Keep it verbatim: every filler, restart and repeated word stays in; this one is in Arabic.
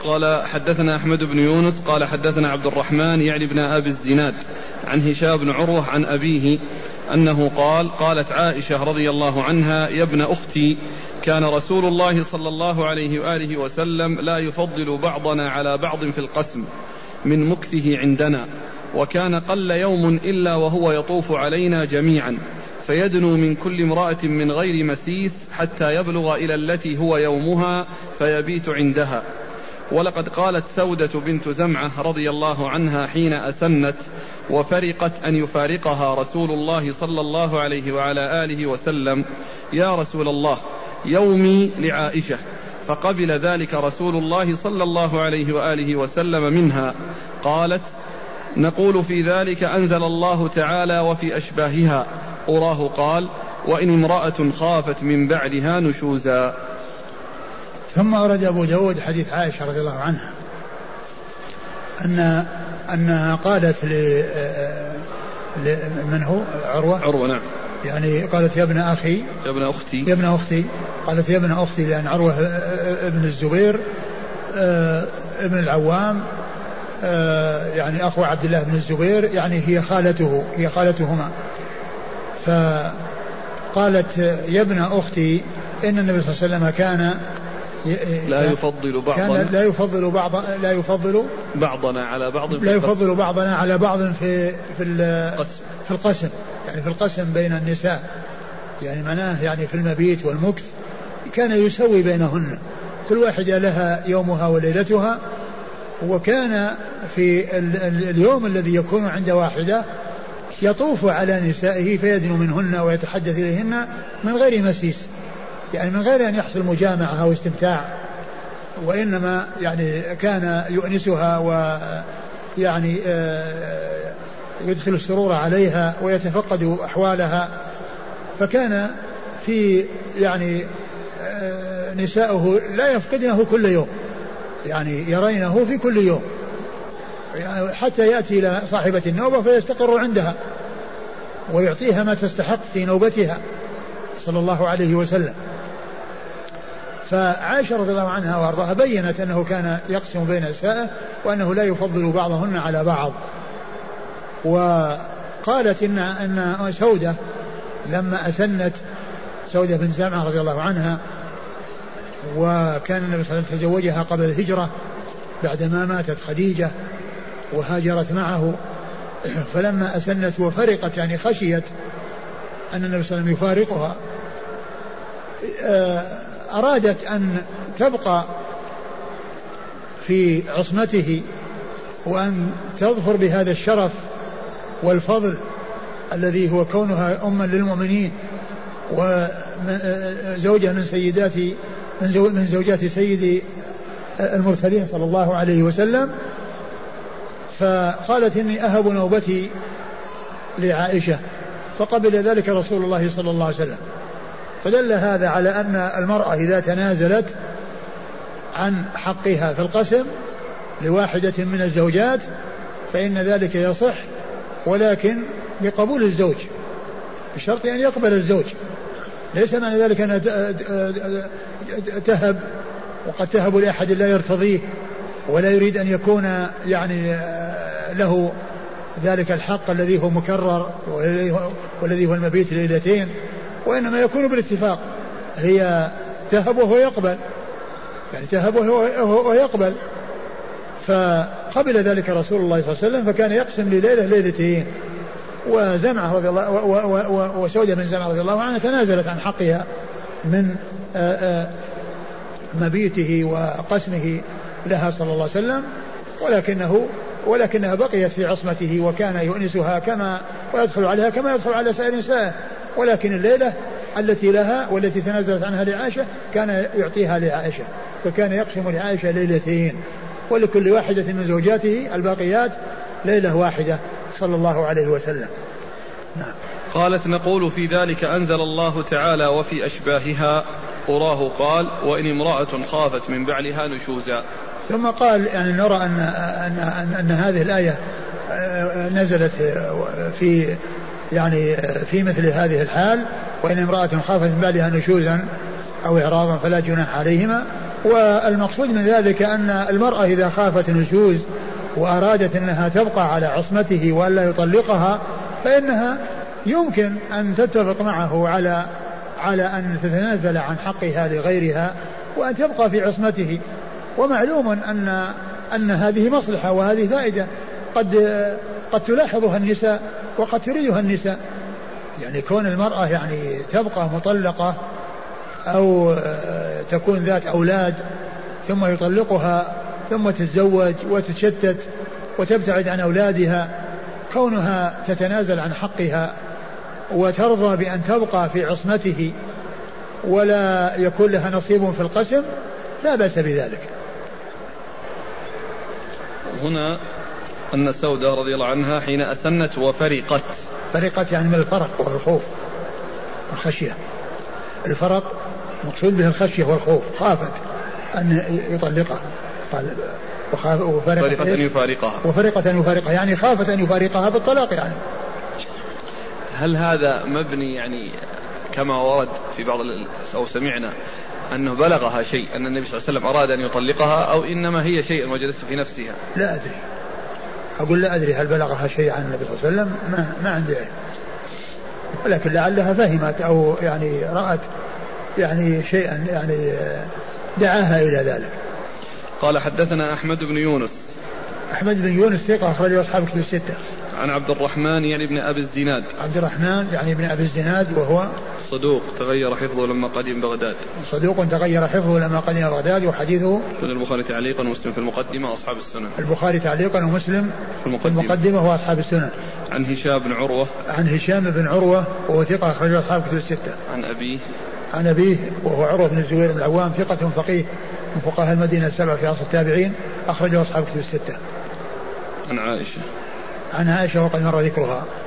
قال حدثنا أحمد بن يونس قال حدثنا عبد الرحمن يعني بن أبي الزناد عن هشام بن عروة عن أبيه أنه قال قالت عائشة رضي الله عنها يا ابن أختي كان رسول الله صلى الله عليه وآله وسلم لا يفضل بعضنا على بعض في القسم من مكثه عندنا، وكان قل يوم إلا وهو يطوف علينا جميعا فيدنو من كل امرأة من غير مسيس حتى يبلغ إلى التي هو يومها فيبيت عندها. ولقد قالت سودة بنت زمعة رضي الله عنها حين أسنت وفرقت أن يفارقها رسول الله صلى الله عليه وعلى آله وسلم يا رسول الله يومي لعائشة، فقبل ذلك رسول الله صلى الله عليه وآله وسلم منها. قالت نقول في ذلك أنزل الله تعالى وفي أشباهها. أراه قال وإن امرأة خافت من بعدها نشوزا. ثم أورد أبو داود حديث عائشة رضي الله عنها أن أنها قالت ل من هو عروة عروة نعم يعني قالت يا ابن أخي يا ابن أختي يا ابن أختي قالت يا ابن أختي لأن عروة ابن الزبير ابن العوام يعني أخو عبد الله بن الزبير يعني هي خالته هي خالتهما. فقالت يا ابن أختي إن النبي صلى الله عليه وسلم كان لا يفضل بعضنا لا يفضل بعض لا يفضل بعضنا على بعض لا يفضل بعضنا على بعض في في في القسم يعني في القسم بين النساء يعني معناه يعني في المبيت والمكث كان يسوي بينهن كل واحدة لها يومها وليلتها. وكان في اليوم الذي يكون عند واحدة يطوف على نسائه فيدنو منهن ويتحدث إليهن من غير مسيس يعني من غير أن يحصل مجامعة أو استمتاع، وإنما يعني كان يؤنسها ويعني يدخل السرور عليها ويتفقد أحوالها. فكان في يعني نساؤه لا يفقدنه كل يوم يعني يرينه في كل يوم يعني حتى يأتي إلى صاحبة النوبة فيستقر عندها ويعطيها ما تستحق في نوبتها صلى الله عليه وسلم. فعائشة رضي الله عنها وارضاها بينت أنه كان يقسم بين نسائه وأنه لا يفضل بعضهن على بعض. وقالت إن, إن سودة لما أسنت سودة بن زمعة رضي الله عنها وكان النبي صلى الله عليه وسلم تزوجها قبل الهجرة بعدما ماتت خديجة وهاجرت معه، فلما أسنت وفرقت يعني خشيت أن النبي صلى الله عليه وسلم يفارقها أرادت أن تبقى في عصمته وأن تظفر بهذا الشرف والفضل الذي هو كونها أما للمؤمنين وزوجة من سيدات من زوجات سيد المرسلين صلى الله عليه وسلم. فقالت إني أهب نوبتي لعائشة، فقبل ذلك رسول الله صلى الله عليه وسلم. فدل هذا على أن المرأة إذا تنازلت عن حقها في القسم لواحدة من الزوجات فإن ذلك يصح، ولكن بقبول الزوج بشرط أن يقبل الزوج. ليس معنى ذلك أن تهب وقد تهب لأحد لا يرتضيه ولا يريد أن يكون يعني له ذلك الحق الذي هو مكرر والذي هو المبيت ليلتين، وإنما يكون بالاتفاق. هي تهب وهو يقبل يعني تهب وهو يقبل. فقبل ذلك رسول الله صلى الله عليه وسلم فكان يقسم لليلة ليلتين. وزمعة رضي الله وسودة بن زمعة رضي الله عنها تنازلت عن حقها من مبيته وقسمه لها صلى الله عليه وسلم، ولكنه ولكنها بقيت في عصمته وكان يؤنسها كما ويدخل عليها كما يدخل على سائر النساء. ولكن الليلة التي لها والتي تنازلت عنها لعائشة كان يعطيها لعائشة، فكان يقسم لعائشة ليلتين ولكل واحدة من زوجاته الباقيات ليلة واحدة صلى الله عليه وسلم. نعم. قالت نقول في ذلك أنزل الله تعالى وفي أشباهها. أراه قال وإن امرأة خافت من بعلها نشوزا. ثم قال يعني نرى أن, أن, أن, أن هذه الآية نزلت في يعني في مثل هذه الحال، وإن امرأة خافت من بعلها نشوزا أو إعراضا فلا جناح عليهما. والمقصود من ذلك أن المرأة إذا خافت النشوز وأرادت أنها تبقى على عصمته وألا يطلقها فإنها يمكن أن تتفق معه على على أن تتنازل عن حقها لغيرها وأن تبقى في عصمته. ومعلوم أن أن هذه مصلحة وهذه فائدة قد قد تلاحظها النساء وقد تريدها النساء، يعني كون المرأة يعني تبقى مطلقة أو تكون ذات أولاد ثم يطلقها ثم تتزوج وتتشتت وتبتعد عن أولادها، كونها تتنازل عن حقها وترضى بأن تبقى في عصمته ولا يكون لها نصيب في القسم لا بأس بذلك. هنا أن سودة رضي الله عنها حين أسنت وفرقت، فرقت يعني من الفرق والخوف والخشية. الفرق مقصود به الخشية والخوف، خافت أن يطلقها قال وفرقت أن يفارقها وفرقت أن يفارقها يعني خافت أن يفارقها بالطلاق. يعني هل هذا مبني يعني كما ورد في بعض أو سمعنا أنه بلغها شيء أن النبي صلى الله عليه وسلم أراد أن يطلقها، أو إنما هي شيء وجدت في نفسها؟ لا أدري، أقول لا أدري هل بلغها شيء عن النبي صلى الله عليه وسلم، ما, ما عندي علم، ولكن لعلها فهمت أو يعني رأت يعني شيئا يعني دعاها إلى ذلك. قال حدثنا أحمد بن يونس. أحمد بن يونس ثقة أخرجه أصحاب كتب الستة. عن عبد الرحمن يعني ابن أبي الزناد. عبد الرحمن يعني ابن أبي الزناد وهو صدوق تغير حفظه لما قدم بغداد. صدوق تغير حفظه لما قدم بغداد وحديثه من البخاري تعليقا ومسلم في المقدمة وأصحاب السنن. البخاري تعليقا ومسلم في المقدمة, المقدمة وأصحاب السنن. عن هشام بن عروة. عن هشام بن عروة وهو ثقة أخرجه أصحاب كتب الستة. عن أبيه. عن أبيه وهو عروة بن الزبير بن العوام ثقة فقيه من فقهاء المدينة السبعة في عصر التابعين أخرجه أصحاب كتب الستة. عن عائشة. عن عائشة وقد مر ذكرها.